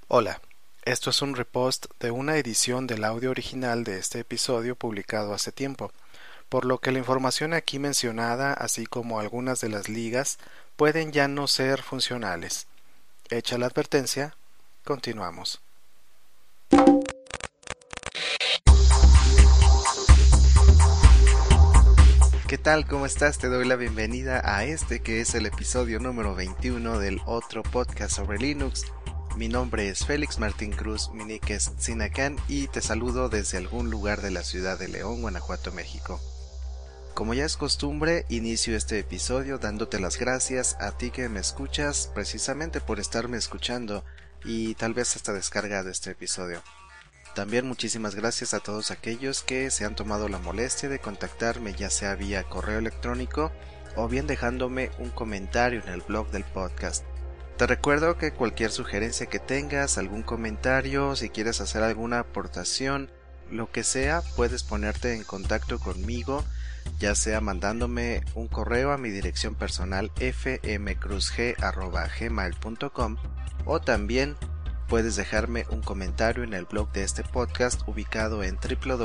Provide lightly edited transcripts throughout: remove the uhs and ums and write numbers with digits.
Hola, esto es un repost de una edición del audio original de este episodio publicado hace tiempo, por lo que la información aquí mencionada, así como algunas de las ligas, pueden ya no ser funcionales. Hecha la advertencia, continuamos. ¿Qué tal? ¿Cómo estás? Te doy la bienvenida a este que es el episodio número 21 del otro podcast sobre Linux. Mi nombre es Félix Martín Cruz, mi nick es Zinacán y te saludo desde algún lugar de la ciudad de León, Guanajuato, México. Como ya es costumbre, inicio este episodio dándote las gracias a ti que me escuchas precisamente por estarme escuchando y tal vez hasta descargado este episodio. También muchísimas gracias a todos aquellos que se han tomado la molestia de contactarme ya sea vía correo electrónico o bien dejándome un comentario en el blog del podcast. Te recuerdo que cualquier sugerencia que tengas, algún comentario, si quieres hacer alguna aportación, lo que sea, puedes ponerte en contacto conmigo, ya sea mandándome un correo a mi dirección personal fmcruzg@gmail.com o también puedes dejarme un comentario en el blog de este podcast ubicado en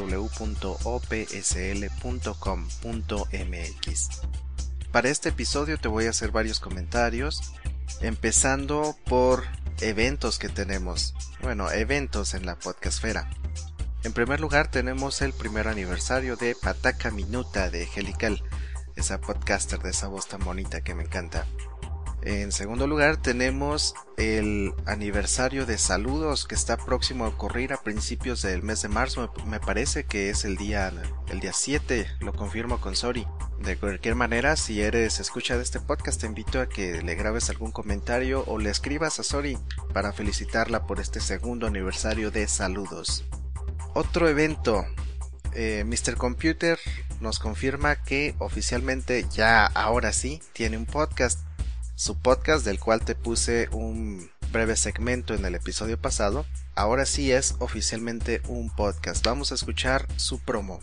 www.opsl.com.mx. Para este episodio te voy a hacer varios comentarios, empezando por eventos que tenemos. Eventos en la podcastfera. En primer lugar tenemos el primer aniversario de Pataca Minuta de Helical, esa podcaster de esa voz tan bonita que me encanta. En segundo lugar tenemos el aniversario de Saludos que está próximo a ocurrir a principios del mes de marzo, me parece que es el día 7, lo confirmo con Sori. De cualquier manera, si eres escucha de este podcast, te invito a que le grabes algún comentario o le escribas a Sori para felicitarla por este segundo aniversario de Saludos. Otro evento, Mr. Computer nos confirma que oficialmente ya ahora sí tiene un podcast. Su podcast, del cual te puse un breve segmento en el episodio pasado, ahora sí es oficialmente un podcast. Vamos a escuchar su promo.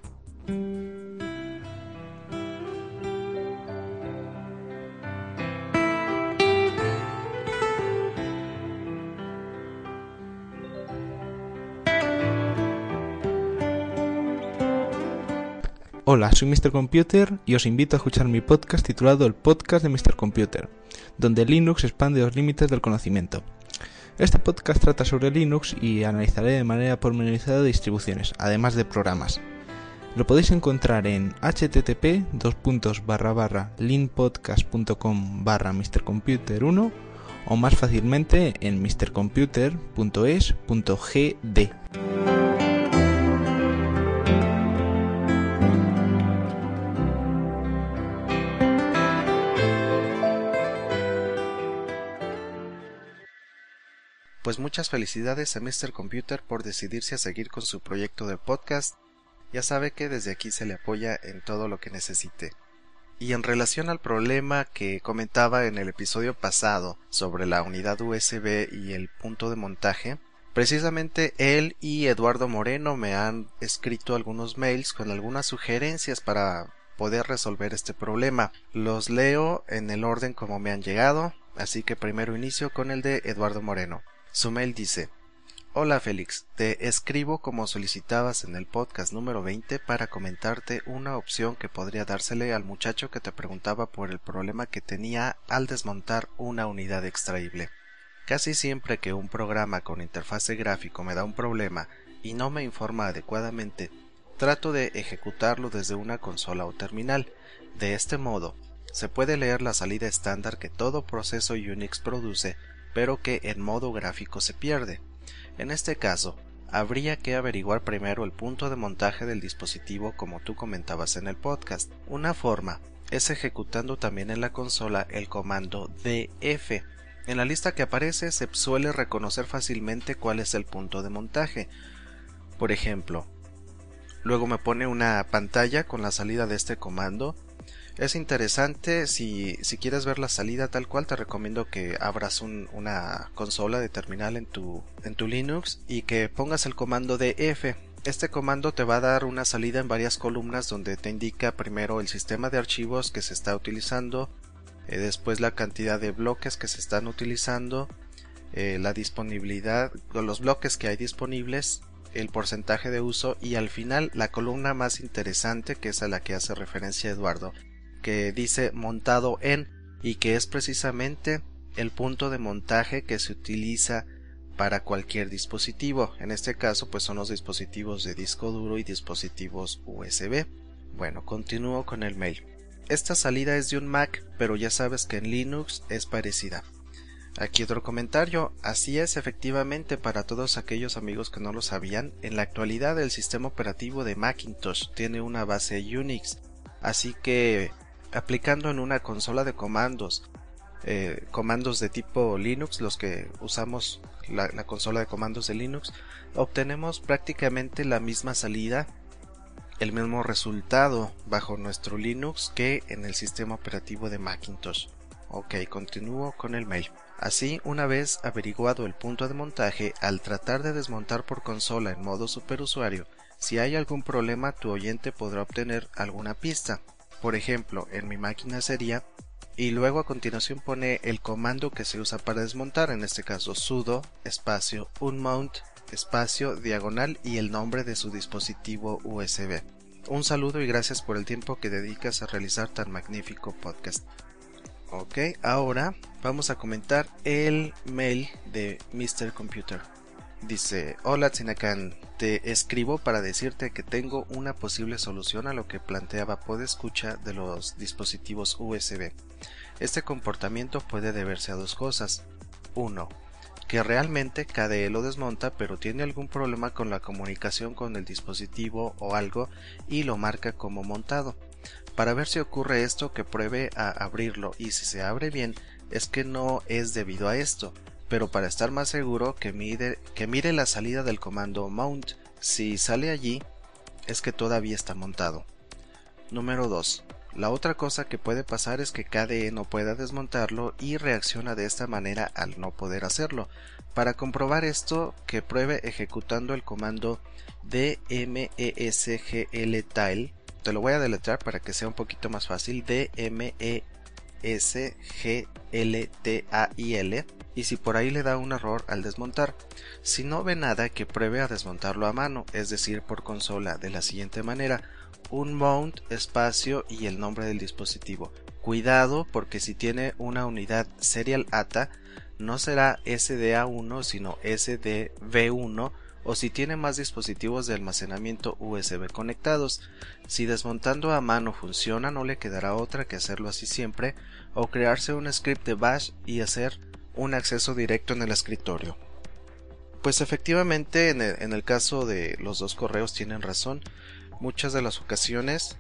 Hola, soy Mr. Computer y os invito a escuchar mi podcast titulado El Podcast de Mr. Computer, donde Linux expande los límites del conocimiento. Este podcast trata sobre Linux y analizaré de manera pormenorizada distribuciones, además de programas. Lo podéis encontrar en http://linpodcast.com/mrcomputer1 o más fácilmente en mrcomputer.es.gd. Pues muchas felicidades a Mr. Computer por decidirse a seguir con su proyecto de podcast. Ya sabe que desde aquí se le apoya en todo lo que necesite. Y en relación al problema que comentaba en el episodio pasado sobre la unidad USB y el punto de montaje, precisamente él y Eduardo Moreno me han escrito algunos mails con algunas sugerencias para poder resolver este problema. Los leo en el orden como me han llegado, así que primero inicio con el de Eduardo Moreno. Su mail dice: Hola Félix, te escribo como solicitabas en el podcast número 20 para comentarte una opción que podría dársele al muchacho que te preguntaba por el problema que tenía al desmontar una unidad extraíble. Casi siempre que un programa con interfase gráfico me da un problema y no me informa adecuadamente, trato de ejecutarlo desde una consola o terminal. De este modo, se puede leer la salida estándar que todo proceso Unix produce, pero que en modo gráfico se pierde. En este caso, habría que averiguar primero el punto de montaje del dispositivo como tú comentabas en el podcast. Una forma es ejecutando también en la consola el comando df. En la lista que aparece se suele reconocer fácilmente cuál es el punto de montaje. Por ejemplo, luego me pone una pantalla con la salida de este comando. Es interesante, si quieres ver la salida tal cual, te recomiendo que abras una consola de terminal en tu Linux y que pongas el comando df. Este comando te va a dar una salida en varias columnas donde te indica primero el sistema de archivos que se está utilizando, después la cantidad de bloques que se están utilizando, la disponibilidad, los bloques que hay disponibles, el porcentaje de uso y al final la columna más interesante, que es a la que hace referencia Eduardo, que dice montado en, y que es precisamente el punto de montaje que se utiliza para cualquier dispositivo. En este caso pues son los dispositivos de disco duro y dispositivos USB. Bueno, continúo con el mail. Esta salida es de un Mac, pero ya sabes que en Linux es parecida. Aquí otro comentario. Así es, efectivamente, para todos aquellos amigos que no lo sabían, en la actualidad el sistema operativo de Macintosh tiene una base Unix, así que aplicando en una consola de comandos, comandos de tipo Linux, los que usamos la consola de comandos de Linux, obtenemos prácticamente la misma salida, el mismo resultado bajo nuestro Linux que en el sistema operativo de Macintosh. Ok, continúo con el mail. Así, una vez averiguado el punto de montaje, al tratar de desmontar por consola en modo superusuario, si hay algún problema tu oyente podrá obtener alguna pista. Por ejemplo, en mi máquina sería, y luego a continuación pone el comando que se usa para desmontar, en este caso sudo espacio unmount espacio diagonal y el nombre de su dispositivo USB. Un saludo y gracias por el tiempo que dedicas a realizar tan magnífico podcast. Ok, ahora vamos a comentar el mail de Mr. Computer. Dice: hola Tsinakan, te escribo para decirte que tengo una posible solución a lo que planteaba Podescucha de los dispositivos USB. Este comportamiento puede deberse a dos cosas. 1. Que realmente KDE lo desmonta pero tiene algún problema con la comunicación con el dispositivo o algo y lo marca como montado. Para ver si ocurre esto, que pruebe a abrirlo y si se abre bien es que no es debido a esto, pero para estar más seguro que mire la salida del comando mount. Si sale allí es que todavía está montado. Número 2. La otra cosa que puede pasar es que KDE no pueda desmontarlo y reacciona de esta manera al no poder hacerlo. Para comprobar esto, que pruebe ejecutando el comando dmesgltile. Te lo voy a deletrear para que sea un poquito más fácil. dmesgltile. Y si por ahí le da un error al desmontar, si no ve nada, que pruebe a desmontarlo a mano, es decir por consola, de la siguiente manera: unmount espacio y el nombre del dispositivo. Cuidado, porque si tiene una unidad serial ATA no será SDA1 sino SDV1, o si tiene más dispositivos de almacenamiento USB conectados. Si desmontando a mano funciona, no le quedará otra que hacerlo así siempre, o crearse un script de bash y hacer un acceso directo en el escritorio. Pues efectivamente en el caso de los dos correos tienen razón. Muchas de las ocasiones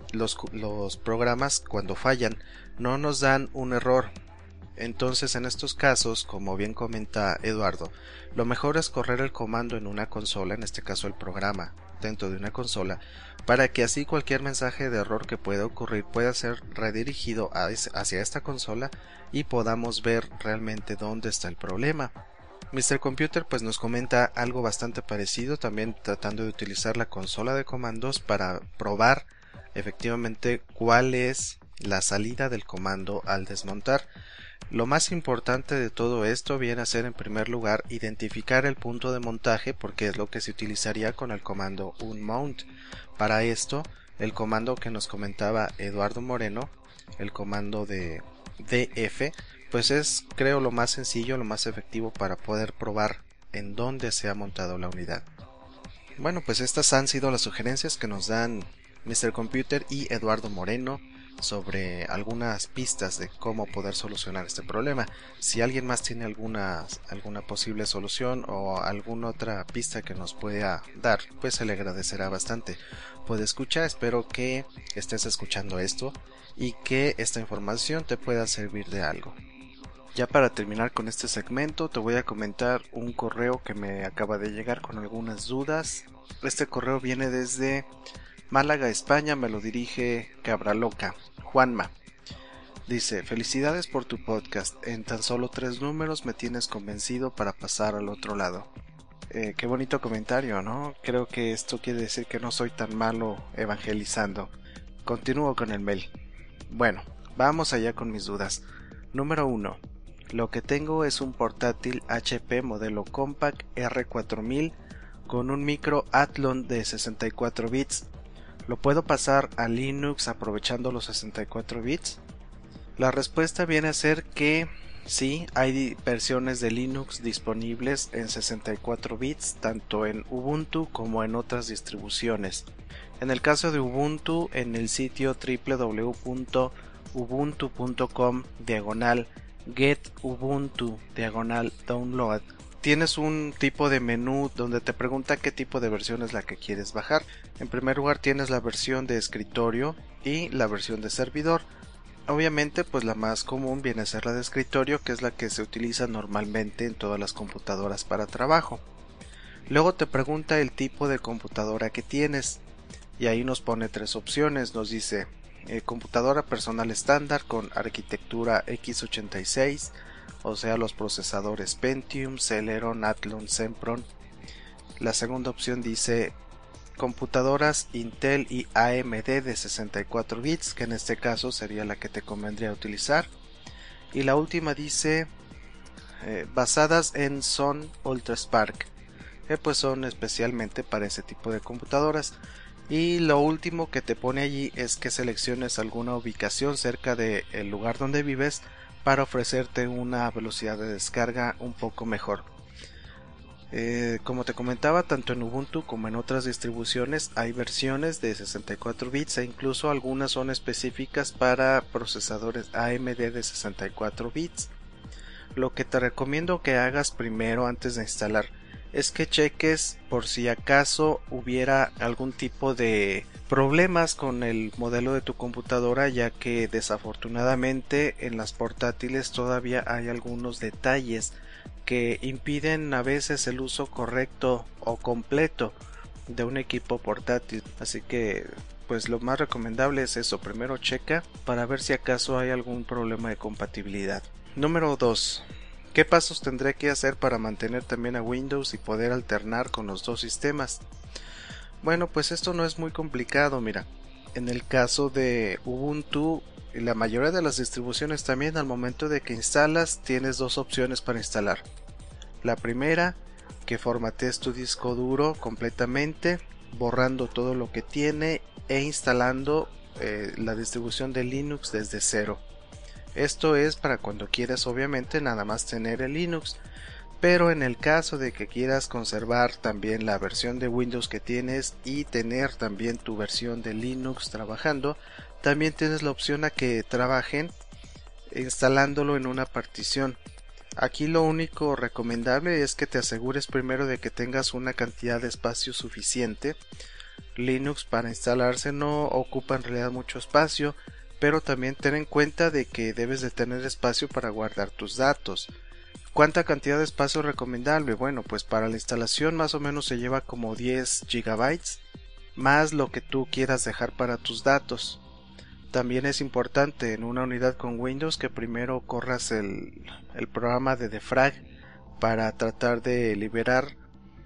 los programas, cuando fallan, no nos dan un error. Entonces en estos casos, como bien comenta Eduardo, lo mejor es correr el comando en una consola, en este caso el programa dentro de una consola, para que así cualquier mensaje de error que pueda ocurrir pueda ser redirigido hacia esta consola y podamos ver realmente dónde está el problema. Mr. Computer pues nos comenta algo bastante parecido, también tratando de utilizar la consola de comandos para probar efectivamente cuál es la salida del comando al desmontar. Lo más importante de todo esto viene a ser, en primer lugar, identificar el punto de montaje, porque es lo que se utilizaría con el comando unmount. Para esto, el comando que nos comentaba Eduardo Moreno, el comando de df, pues es, creo, lo más sencillo, lo más efectivo para poder probar en dónde se ha montado la unidad. Bueno, pues estas han sido las sugerencias que nos dan Mr. Computer y Eduardo Moreno sobre algunas pistas de cómo poder solucionar este problema. Si alguien más tiene alguna posible solución o alguna otra pista que nos pueda dar, pues se le agradecerá bastante. Podescucha, espero que estés escuchando esto y que esta información te pueda servir de algo. Ya para terminar con este segmento, te voy a comentar un correo que me acaba de llegar con algunas dudas. Este correo viene desde Málaga, España, me lo dirige Cabraloca, Juanma. Dice: felicidades por tu podcast, en tan solo 3 números me tienes convencido para pasar al otro lado. Qué bonito comentario, ¿no? Creo que esto quiere decir que no soy tan malo evangelizando. Continúo con el mail. Bueno, vamos allá con mis dudas. Número 1. Lo que tengo es un portátil HP modelo Compaq R4000 con un micro Athlon de 64 bits. ¿Lo puedo pasar a Linux aprovechando los 64 bits? La respuesta viene a ser que sí, hay versiones de Linux disponibles en 64 bits, tanto en Ubuntu como en otras distribuciones. En el caso de Ubuntu, en el sitio www.ubuntu.com/get-ubuntu/download tienes un tipo de menú donde te pregunta qué tipo de versión es la que quieres bajar. En primer lugar tienes la versión de escritorio y la versión de servidor. Obviamente pues la más común viene a ser la de escritorio, que es la que se utiliza normalmente en todas las computadoras para trabajo. Luego te pregunta el tipo de computadora que tienes y ahí nos pone tres opciones. Nos dice computadora personal estándar con arquitectura x86, o sea los procesadores Pentium, Celeron, Athlon, Sempron. La segunda opción dice computadoras Intel y AMD de 64 bits, que en este caso sería la que te convendría utilizar. Y la última dice basadas en Sun UltraSpark, que pues son especialmente para ese tipo de computadoras. Y lo último que te pone allí es que selecciones alguna ubicación cerca del lugar donde vives para ofrecerte una velocidad de descarga un poco mejor. Como te comentaba, tanto en Ubuntu como en otras distribuciones hay versiones de 64 bits e incluso algunas son específicas para procesadores AMD de 64 bits. Lo que te recomiendo que hagas primero antes de instalar es que cheques por si acaso hubiera algún tipo de problemas con el modelo de tu computadora, ya que desafortunadamente en las portátiles todavía hay algunos detalles que impiden a veces el uso correcto o completo de un equipo portátil. Así que pues lo más recomendable es eso, primero checa para ver si acaso hay algún problema de compatibilidad. Número 2. ¿Qué pasos tendré que hacer para mantener también a Windows y poder alternar con los dos sistemas? Bueno, pues esto no es muy complicado, mira. En el caso de Ubuntu y la mayoría de las distribuciones también, al momento de que instalas tienes dos opciones para instalar. La primera, que formatees tu disco duro completamente, borrando todo lo que tiene e instalando la distribución de Linux desde cero. Esto es para cuando quieras obviamente nada más tener el Linux, pero en el caso de que quieras conservar también la versión de Windows que tienes y tener también tu versión de Linux trabajando, también tienes la opción a que trabajen instalándolo en una partición. Aquí lo único recomendable es que te asegures primero de que tengas una cantidad de espacio suficiente. Linux para instalarse no ocupa en realidad mucho espacio, pero también ten en cuenta de que debes de tener espacio para guardar tus datos. ¿Cuánta cantidad de espacio es recomendable? Bueno, pues para la instalación más o menos se lleva como 10 GB más lo que tú quieras dejar para tus datos. También es importante en una unidad con Windows que primero corras el programa de defrag para tratar de liberar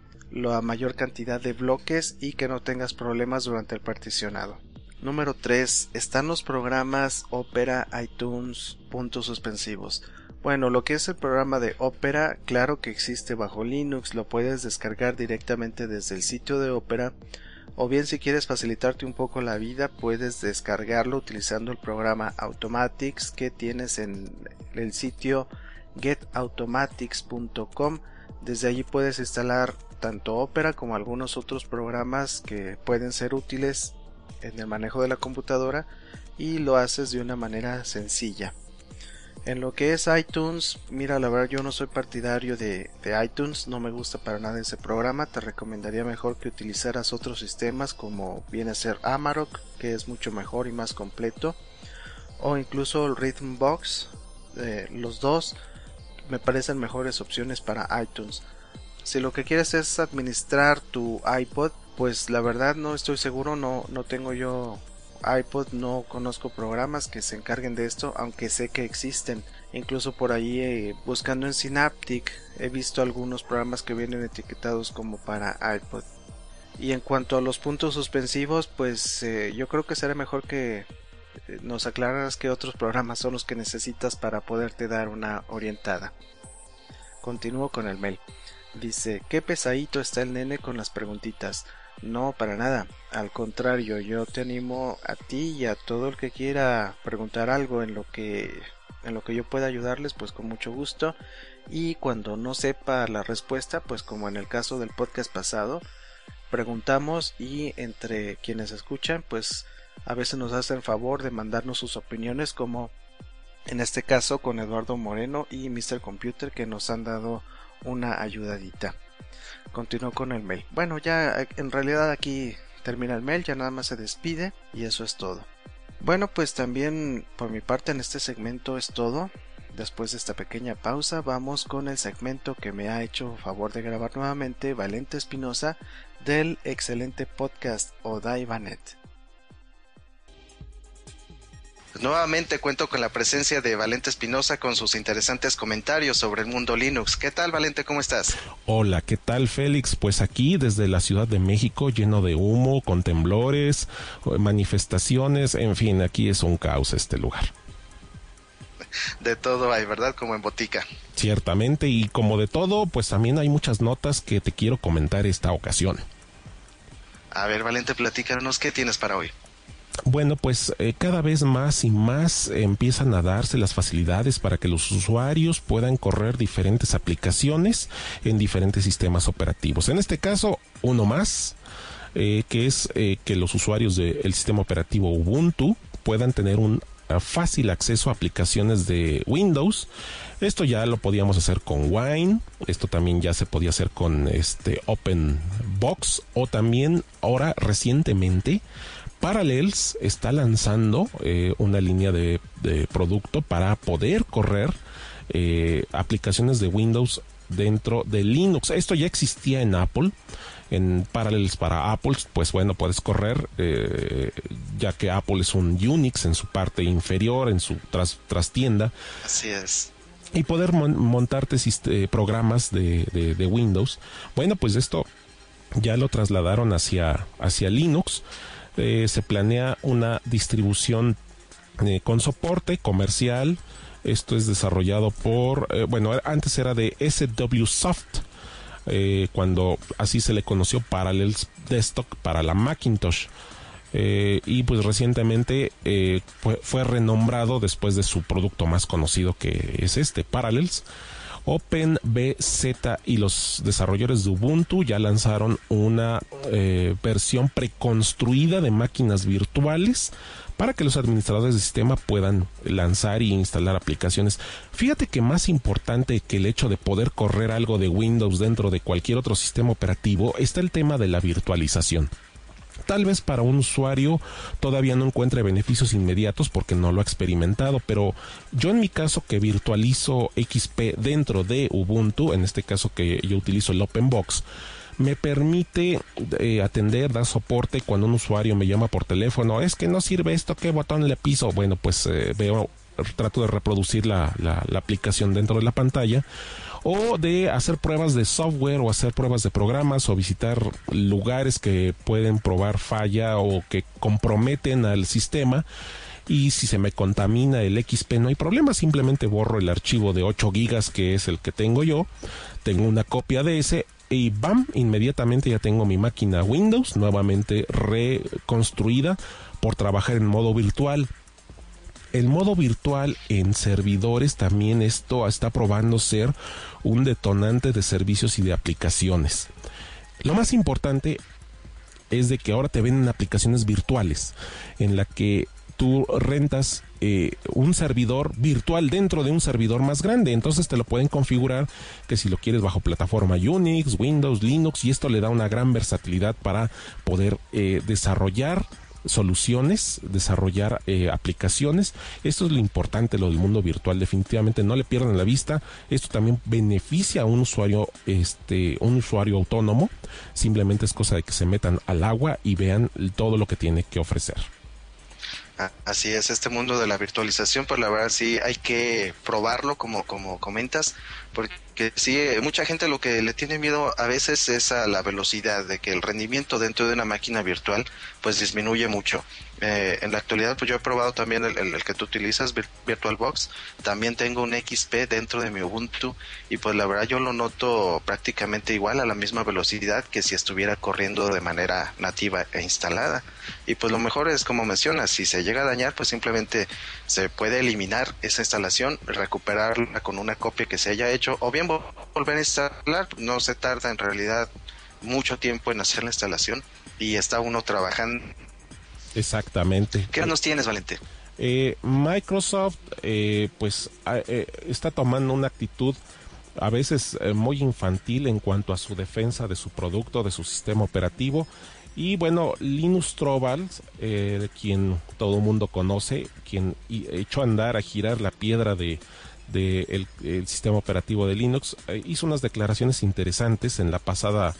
la mayor cantidad de bloques y que no tengas problemas durante el particionado. Número 3. ¿Están los programas Opera, iTunes, puntos suspensivos? Bueno, lo que es el programa de Opera, claro que existe bajo Linux, lo puedes descargar directamente desde el sitio de Opera, o bien si quieres facilitarte un poco la vida, puedes descargarlo utilizando el programa Automatics que tienes en el sitio getautomatics.com. Desde allí puedes instalar tanto Opera como algunos otros programas que pueden ser útiles en el manejo de la computadora y lo haces de una manera sencilla. En lo que es iTunes, mira, la verdad yo no soy partidario de iTunes, no me gusta para nada ese programa, te recomendaría mejor que utilizaras otros sistemas como viene a ser Amarok, que es mucho mejor y más completo, o incluso el Rhythmbox. Los dos me parecen mejores opciones para iTunes. Si lo que quieres es administrar tu iPod, pues la verdad no estoy seguro, no tengo yo iPod, no conozco programas que se encarguen de esto, aunque sé que existen. Incluso por ahí buscando en Synaptic he visto algunos programas que vienen etiquetados como para iPod. Y en cuanto a los puntos suspensivos, pues yo creo que será mejor que nos aclararás qué otros programas son los que necesitas para poderte dar una orientada. Continúo con el mail. Dice, qué pesadito está el nene con las preguntitas. No, para nada. Al contrario, yo te animo a ti y a todo el que quiera preguntar algo en lo que yo pueda ayudarles, pues con mucho gusto. Y cuando no sepa la respuesta, pues como en el caso del podcast pasado, preguntamos y entre quienes escuchan, pues a veces nos hacen favor de mandarnos sus opiniones, como en este caso con Eduardo Moreno y Mr. Computer, que nos han dado una ayudadita. Continúo con el mail. Bueno, ya en realidad aquí termina el mail, ya nada más se despide y eso es todo. Bueno, pues también por mi parte en este segmento es todo. Después de esta pequeña pausa vamos con el segmento que me ha hecho favor de grabar nuevamente Valente Espinosa del excelente podcast Odaibanet. Nuevamente cuento con la presencia de Valente Espinosa con sus interesantes comentarios sobre el mundo Linux. ¿Qué tal, Valente? ¿Cómo estás? Hola, ¿qué tal, Félix? Pues aquí desde la Ciudad de México, lleno de humo, con temblores, manifestaciones, en fin, aquí es un caos este lugar. De todo hay, ¿verdad? Como en botica. Ciertamente, y como de todo, pues también hay muchas notas que te quiero comentar esta ocasión. A ver, Valente, platícanos, ¿qué tienes para hoy? Bueno, pues cada vez más y más empiezan a darse las facilidades para que los usuarios puedan correr diferentes aplicaciones en diferentes sistemas operativos. En este caso, uno más, que es que los usuarios del sistema operativo Ubuntu puedan tener un fácil acceso a aplicaciones de Windows. Esto ya lo podíamos hacer con Wine, esto también ya se podía hacer con OpenBox, o también ahora recientemente Parallels está lanzando una línea de producto para poder correr aplicaciones de Windows dentro de Linux. Esto ya existía en Apple, en Parallels para Apple, pues bueno, puedes correr, ya que Apple es un Unix en su parte inferior, en su trastienda. Así es. Y poder montarte programas de Windows. Bueno, pues esto ya lo trasladaron hacia Linux. Se planea una distribución con soporte comercial. Esto es desarrollado por, antes era de SW Soft, cuando así se le conoció Parallels Desktop para la Macintosh. Y pues recientemente fue renombrado después de su producto más conocido, que es Parallels. OpenBZ y los desarrolladores de Ubuntu ya lanzaron una versión preconstruida de máquinas virtuales para que los administradores del sistema puedan lanzar y instalar aplicaciones. Fíjate que más importante que el hecho de poder correr algo de Windows dentro de cualquier otro sistema operativo está el tema de la virtualización. Tal vez para un usuario todavía no encuentre beneficios inmediatos porque no lo ha experimentado, pero yo en mi caso que virtualizo XP dentro de Ubuntu, en este caso que yo utilizo el OpenBox, me permite dar soporte cuando un usuario me llama por teléfono. Es que no sirve esto, ¿qué botón le piso? Bueno, pues trato de reproducir la aplicación dentro de la pantalla, o de hacer pruebas de software o hacer pruebas de programas o visitar lugares que pueden probar falla o que comprometen al sistema. Y si se me contamina el XP no hay problema, simplemente borro el archivo de 8 gigas que es el que tengo yo, tengo una copia de ese y ¡bam! Inmediatamente ya tengo mi máquina Windows nuevamente reconstruida por trabajar en modo virtual. El modo virtual en servidores también esto está probando ser un detonante de servicios y de aplicaciones. Lo más importante es de que ahora te venden aplicaciones virtuales en la que tú rentas un servidor virtual dentro de un servidor más grande. Entonces te lo pueden configurar que si lo quieres bajo plataforma Unix, Windows, Linux, y esto le da una gran versatilidad para poder desarrollar soluciones, desarrollar aplicaciones. Esto es lo importante, lo del mundo virtual. Definitivamente no le pierdan la vista. Esto también beneficia a un usuario autónomo. Simplemente es cosa de que se metan al agua y vean todo lo que tiene que ofrecer. Así es, este mundo de la virtualización, pues la verdad sí hay que probarlo, como comentas, porque sí, mucha gente lo que le tiene miedo a veces es a la velocidad, de que el rendimiento dentro de una máquina virtual pues disminuye mucho. En la actualidad pues yo he probado también el que tú utilizas, VirtualBox. También tengo un XP dentro de mi Ubuntu y pues la verdad yo lo noto prácticamente igual, a la misma velocidad que si estuviera corriendo de manera nativa e instalada. Y pues lo mejor es, como mencionas, si se llega a dañar pues simplemente se puede eliminar esa instalación, recuperarla con una copia que se haya hecho, o bien volver a instalar. No se tarda en realidad mucho tiempo en hacer la instalación y está uno trabajando. Exactamente. ¿Qué nos tienes, Valente? Microsoft está tomando una actitud a veces muy infantil en cuanto a su defensa de su producto, de su sistema operativo. Y bueno, Linus Torvalds, quien todo el mundo conoce, quien echó a andar, a girar la piedra el sistema operativo de Linux, hizo unas declaraciones interesantes en la pasada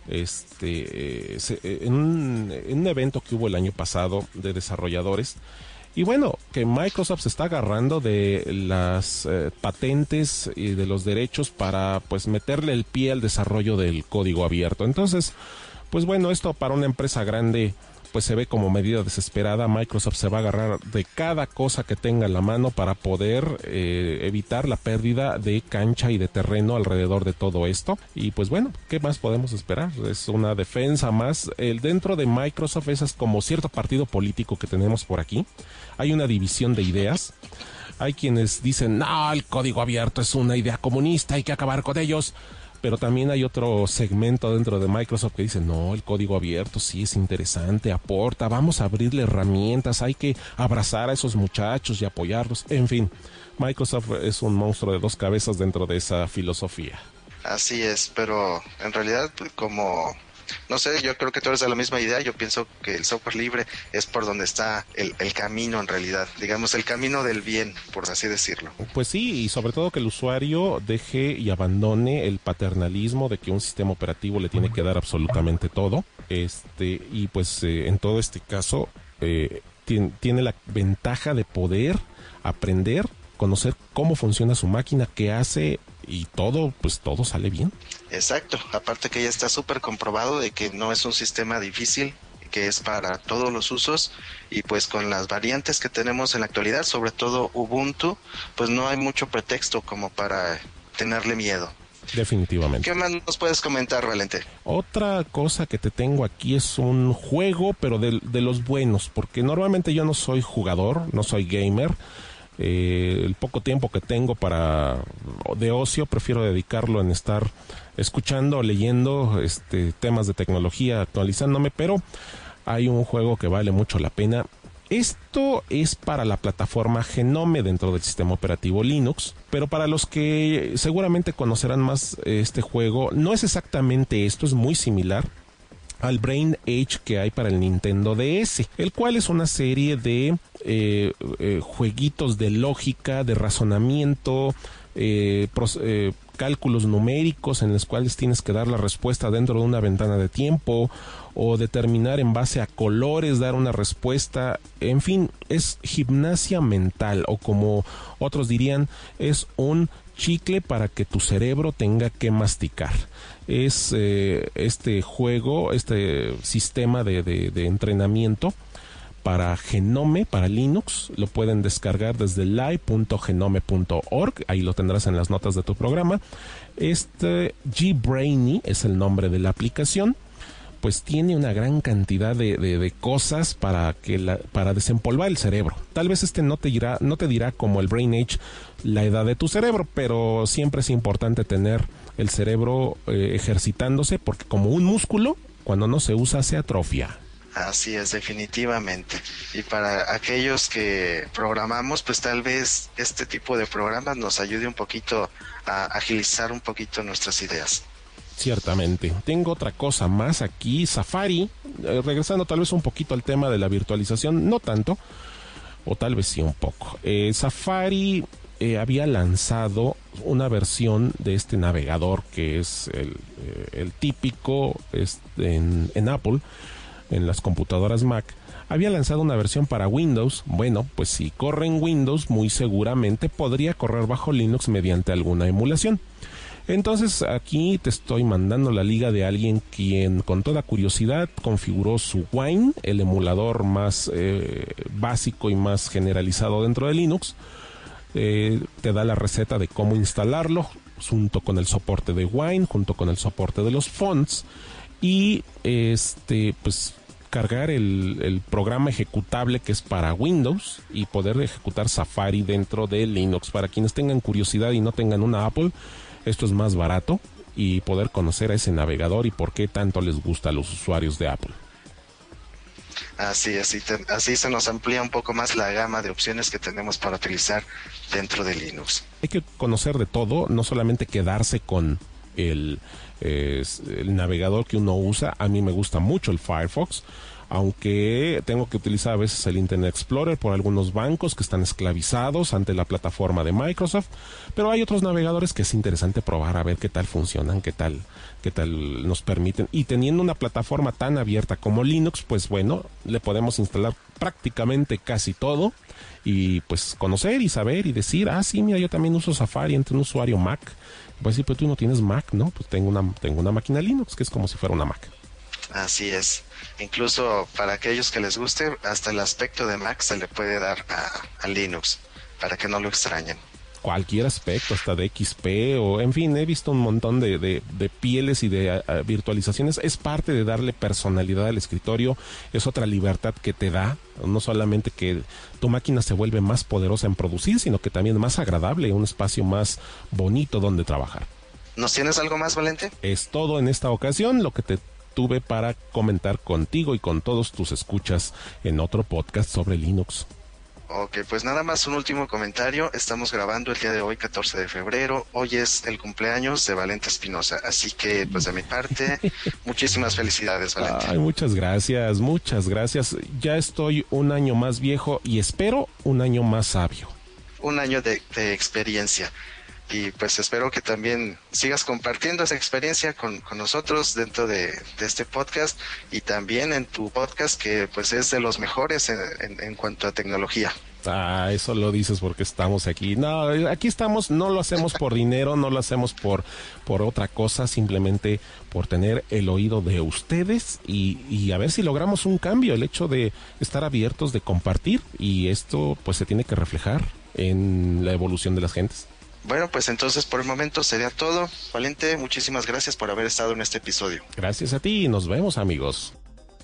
en un evento que hubo el año pasado de desarrolladores. Y bueno, que Microsoft se está agarrando de las patentes y de los derechos para pues meterle el pie al desarrollo del código abierto. Entonces, pues bueno, esto para una empresa grande pues se ve como medida desesperada. Microsoft se va a agarrar de cada cosa que tenga en la mano para poder evitar la pérdida de cancha y de terreno alrededor de todo esto. Y pues bueno, ¿qué más podemos esperar? Es una defensa más. Dentro de Microsoft es como cierto partido político que tenemos por aquí. Hay una división de ideas. Hay quienes dicen, no, el código abierto es una idea comunista, hay que acabar con ellos. Pero también hay otro segmento dentro de Microsoft que dice, no, el código abierto sí es interesante, aporta, vamos a abrirle herramientas, hay que abrazar a esos muchachos y apoyarlos. En fin, Microsoft es un monstruo de dos cabezas dentro de esa filosofía. Así es, pero en realidad como... No sé, yo creo que tú eres de la misma idea. Yo pienso que el software libre es por donde está el camino en realidad, digamos el camino del bien, por así decirlo. Pues sí, y sobre todo que el usuario deje y abandone el paternalismo de que un sistema operativo le tiene que dar absolutamente todo. Y pues en todo este caso tiene la ventaja de poder aprender, conocer cómo funciona su máquina, qué hace, y todo sale bien. Exacto, aparte que ya está súper comprobado de que no es un sistema difícil, que es para todos los usos, y pues con las variantes que tenemos en la actualidad, sobre todo Ubuntu, pues no hay mucho pretexto como para tenerle miedo. Definitivamente. ¿Qué más nos puedes comentar, Valente? Otra cosa que te tengo aquí es un juego, pero de los buenos, porque normalmente yo no soy jugador, no soy gamer. El poco tiempo que tengo de ocio prefiero dedicarlo en estar escuchando, leyendo temas de tecnología, actualizándome, pero hay un juego que vale mucho la pena. Esto es para la plataforma Genome dentro del sistema operativo Linux, pero para los que seguramente conocerán más este juego, no es exactamente esto, es muy similar al Brain Age que hay para el Nintendo DS, el cual es una serie de jueguitos de lógica, de razonamiento, cálculos numéricos en los cuales tienes que dar la respuesta dentro de una ventana de tiempo o determinar en base a colores, dar una respuesta. En fin, es gimnasia mental, o como otros dirían, es un chicle para que tu cerebro tenga que masticar. Es este juego, este sistema de entrenamiento para Genome, para Linux. Lo pueden descargar desde live.genome.org, ahí lo tendrás en las notas de tu programa. GBrainy es el nombre de la aplicación. Pues tiene una gran cantidad de cosas para desempolvar el cerebro. Tal vez no te dirá como el Brain Age la edad de tu cerebro, pero siempre es importante tener el cerebro ejercitándose, porque como un músculo, cuando no se usa se atrofia. Así es, definitivamente. Y para aquellos que programamos, pues tal vez este tipo de programas nos ayude un poquito a agilizar un poquito nuestras ideas. Ciertamente. Tengo otra cosa más aquí, Safari, regresando tal vez un poquito al tema de la virtualización, no tanto, o tal vez sí un poco. Safari había lanzado una versión de este navegador que es el típico en Apple, en las computadoras Mac. Había lanzado una versión para Windows. Bueno, pues si corre en Windows, muy seguramente podría correr bajo Linux mediante alguna emulación. Entonces aquí te estoy mandando la liga de alguien quien con toda curiosidad configuró su Wine, el emulador más básico y más generalizado dentro de Linux. Te da la receta de cómo instalarlo junto con el soporte de Wine, junto con el soporte de los fonts y pues cargar el programa ejecutable que es para Windows y poder ejecutar Safari dentro de Linux. Para quienes tengan curiosidad y no tengan una Apple, esto es más barato y poder conocer a ese navegador y por qué tanto les gusta a los usuarios de Apple. Así es, así se nos amplía un poco más la gama de opciones que tenemos para utilizar dentro de Linux. Hay que conocer de todo, no solamente quedarse con el navegador que uno usa. A mí me gusta mucho el Firefox, aunque tengo que utilizar a veces el Internet Explorer por algunos bancos que están esclavizados ante la plataforma de Microsoft, pero hay otros navegadores que es interesante probar a ver qué tal funcionan, qué tal nos permiten, y teniendo una plataforma tan abierta como Linux, pues bueno, le podemos instalar prácticamente casi todo y pues conocer y saber y decir, sí, mira, yo también uso Safari entre un usuario Mac. Pues sí, pero tú no tienes Mac, ¿no? Pues tengo una máquina Linux que es como si fuera una Mac. Así es. Incluso para aquellos que les guste, hasta el aspecto de Mac se le puede dar a Linux, para que no lo extrañen. Cualquier aspecto, hasta de XP o en fin, he visto un montón de pieles y de virtualizaciones. Es parte de darle personalidad al escritorio, es otra libertad que te da, no solamente que tu máquina se vuelve más poderosa en producir, sino que también más agradable, un espacio más bonito donde trabajar. ¿Nos tienes algo más, Valente? Es todo en esta ocasión lo que te tuve para comentar contigo y con todos tus escuchas en otro podcast sobre Linux. Ok, pues nada más un último comentario. Estamos grabando el día de hoy, 14 de febrero. Hoy es el cumpleaños de Valente Espinosa. Así que, pues de mi parte, muchísimas felicidades, Valente. Ay, muchas gracias, muchas gracias. Ya estoy un año más viejo y espero un año más sabio. Un año de experiencia. Y pues espero que también sigas compartiendo esa experiencia con nosotros dentro de este podcast y también en tu podcast, que pues es de los mejores en cuanto a tecnología. Eso lo dices porque estamos aquí. No, aquí estamos, no lo hacemos por dinero, no lo hacemos por otra cosa, simplemente por tener el oído de ustedes y a ver si logramos un cambio, el hecho de estar abiertos, de compartir, y esto pues se tiene que reflejar en la evolución de las gentes. Bueno, pues entonces por el momento sería todo. Valente, muchísimas gracias por haber estado en este episodio. Gracias a ti y nos vemos, amigos.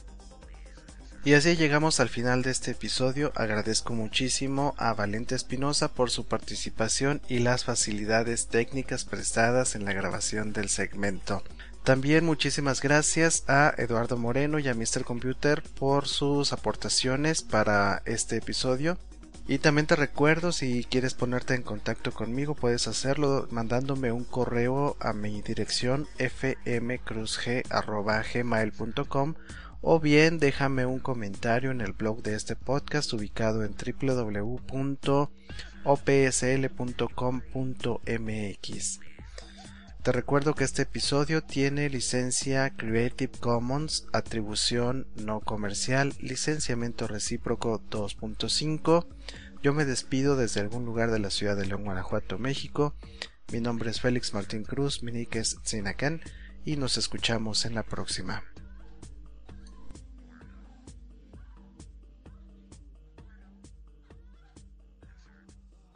Y así llegamos al final de este episodio. Agradezco muchísimo a Valente Espinosa por su participación y las facilidades técnicas prestadas en la grabación del segmento. También muchísimas gracias a Eduardo Moreno y a Mr. Computer por sus aportaciones para este episodio. Y también te recuerdo, si quieres ponerte en contacto conmigo, puedes hacerlo mandándome un correo a mi dirección fmcruzg@gmail.com, o bien déjame un comentario en el blog de este podcast ubicado en www.opsl.com.mx. Te recuerdo que este episodio tiene licencia Creative Commons, atribución no comercial, licenciamiento recíproco 2.5. Yo me despido desde algún lugar de la ciudad de León, Guanajuato, México. Mi nombre es Félix Martín Cruz, mi nick es Tzinacan, y nos escuchamos en la próxima.